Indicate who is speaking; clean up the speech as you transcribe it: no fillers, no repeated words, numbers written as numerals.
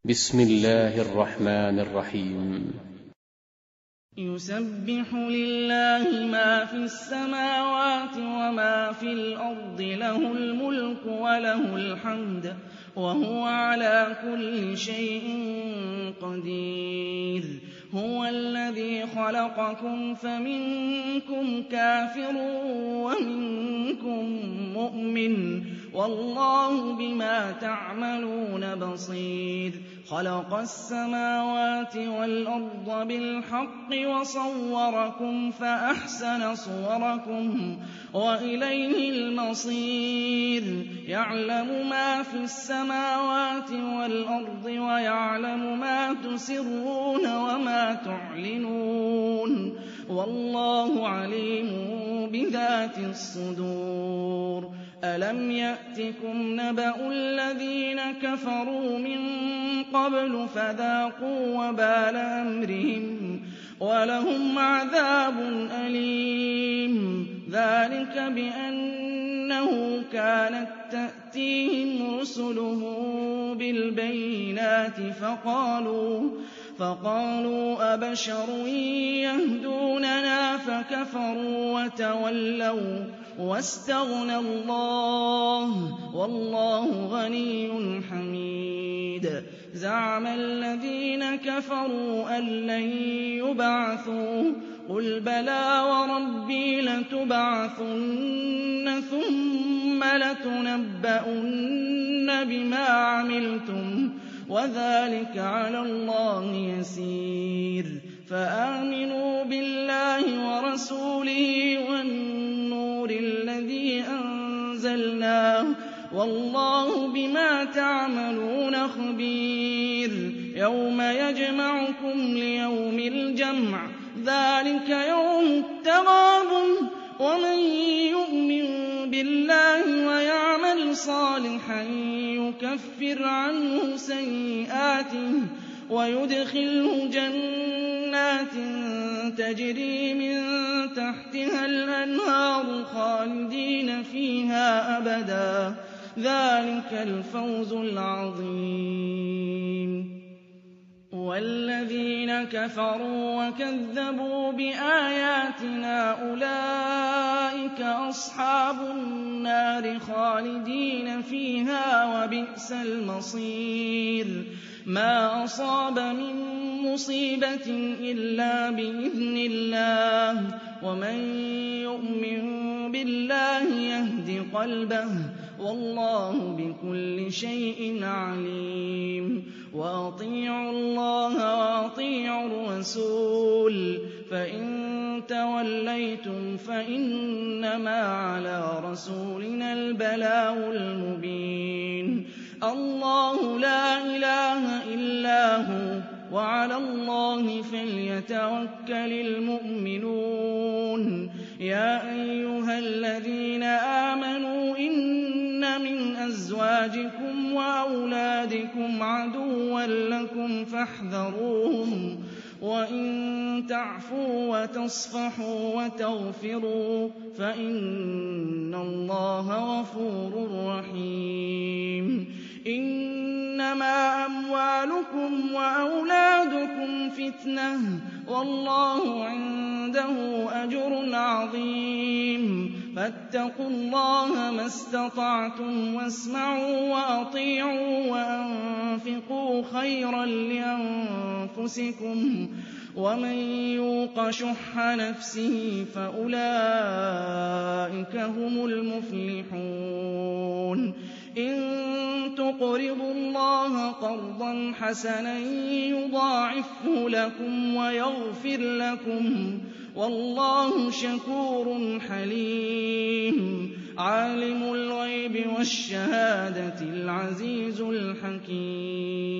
Speaker 1: بسم الله الرحمن الرحيم.
Speaker 2: يُسَبِّحُ لِلَّهِ مَا فِي السَّمَاوَاتِ وَمَا فِي الْأَرْضِ ۖ لَهُ الْمُلْكُ وَلَهُ الْحَمْدُ وَهُوَ عَلَىٰ كُلِّ شَيْءٍ قَدِيرٌ. هُوَ الَّذِي خَلَقَكُمْ فَمِنكُمْ كَافِرٌ وَمِنكُم مُّؤْمِنٌ ۚ وَاللَّهُ بِمَا تَعْمَلُونَ بَصِيرٌ. خَلَقَ السَّمَاوَاتِ وَالْأَرْضَ بِالْحَقِّ وَصَوَّرَكُمْ فَأَحْسَنَ صُوَرَكُمْ ۖ وَإِلَيْهِ الْمَصِيرُ. يَعْلَمُ مَا فِي السَّمَاوَاتِ وَالْأَرْضِ وَيَعْلَمُ مَا تُسِرُّونَ وَمَا تُعْلِنُونَ ۚ وَاللَّهُ عَلِيمٌ بِذَاتِ الصُّدُورِ. أَلَمْ يَأْتِكُمْ نَبَأُ الَّذِينَ كَفَرُوا مِن قَبْلُ فَذَاقُوا وَبَالَ أَمْرِهِمْ وَلَهُمْ عَذَابٌ أَلِيمٌ. ذَٰلِكَ بِأَنَّهُ كَانَت تَّأْتِيهِمْ رُسُلُهُم بِالْبَيِّنَاتِ فَقَالُوا أَبَشَرٌ يَهْدُونَنَا فَكَفَرُوا وَتَوَلَّوا وَّاسْتَغْنَى اللَّهُ ۚ وَاللَّهُ غَنِيٌّ حَمِيدٌ. زَعَمَ الَّذِينَ كَفَرُوا أَن لَّن يُبْعَثُوا ۚ قُلْ بَلَىٰ وَرَبِّي لَتُبْعَثُنَّ ثُمَّ لَتُنَبَّؤُنَّ بِمَا عَمِلْتُمْ ۚ وَذَٰلِكَ عَلَى اللَّهِ يَسِيرٌ. فَآمِنُوا بِاللَّهِ وَرَسُولِهِ وَالنُّورِ الَّذِي أَنزَلْنَا ۚ وَاللَّهُ بِمَا تَعْمَلُونَ خَبِيرٌ. يَوْمَ يَجْمَعُكُمْ لِيَوْمِ الْجَمْعِ ۖ ذَٰلِكَ يَوْمُ التَّغَابُنِ ۗ وَمَن يُؤْمِن بِاللَّهِ وَيَعْمَلْ صَالِحًا يُكَفِّرْ عَنْهُ سَيِّئَاتِهِ وَيُدْخِلْهُ جَنَّاتٍ تَجْرِي مِن تَحْتِهَا الْأَنْهَارُ خَالِدِينَ فِيهَا أَبَدًا ۚ ذَٰلِكَ الْفَوْزُ الْعَظِيمُ. وَالَّذِينَ كَفَرُوا وَكَذَّبُوا بِآيَاتِنَا أُولَٰئِكَ أَصْحَابُ النَّارِ خَالِدِينَ فِيهَا ۖ وَبِئْسَ الْمَصِيرُ. مَا أَصَابَ مِن مُّصِيبَةٍ إِلَّا بِإِذْنِ اللَّهِ ۗ وَمَن يُؤْمِن بِاللَّهِ يَهْدِ قَلْبَهُ ۚ وَاللَّهُ بِكُلِّ شَيْءٍ عَلِيمٌ. وَأَطِيعُوا اللَّهَ وَأَطِيعُوا الرَّسُولَ ۚ فَإِن تَوَلَّيْتُمْ فَإِنَّمَا عَلَىٰ رَسُولِنَا الْبَلَاغُ الْمُبِينُ. اللَّهُ لَا إِلَٰهَ إِلَّا هُوَ ۚ وَعَلَى اللَّهِ فَلْيَتَوَكَّلِ الْمُؤْمِنُونَ. يَا أَيُّهَا الَّذِينَ آمَنُوا إِنَّ مِنْ أَزْوَاجِكُمْ وَأَوْلَادِكُمْ عَدُوًّا لَّكُمْ فَاحْذَرُوهُمْ ۚ وَإِن تَعْفُوا وَتَصْفَحُوا وَتَغْفِرُوا فَإِنَّ اللَّهَ غَفُورٌ رَّحِيمٌ. إِنَّمَا أَمْوَالُكُمْ وَأَوْلَادُكُمْ فِتْنَةٌ ۚ وَاللَّهُ عِندَهُ أَجْرٌ عَظِيمٌ. فَاتَّقُوا اللَّهَ مَا اسْتَطَعْتُمْ وَاسْمَعُوا وَأَطِيعُوا وَأَنفِقُوا خَيْرًا لِّأَنفُسِكُمْ ۗ وَمَن يُوقَ شُحَّ نَفْسِهِ فَأُولَٰئِكَ هُمُ الْمُفْلِحُونَ. إِن تُقْرِضُوا اللَّهَ قَرْضًا حَسَنًا يُضَاعِفْهُ لَكُمْ وَيَغْفِرْ لَكُمْ ۚ وَاللَّهُ شَكُورٌ حَلِيمٌ. عَالِمُ الْغَيْبِ وَالشَّهَادَةِ الْعَزِيزُ الْحَكِيمُ.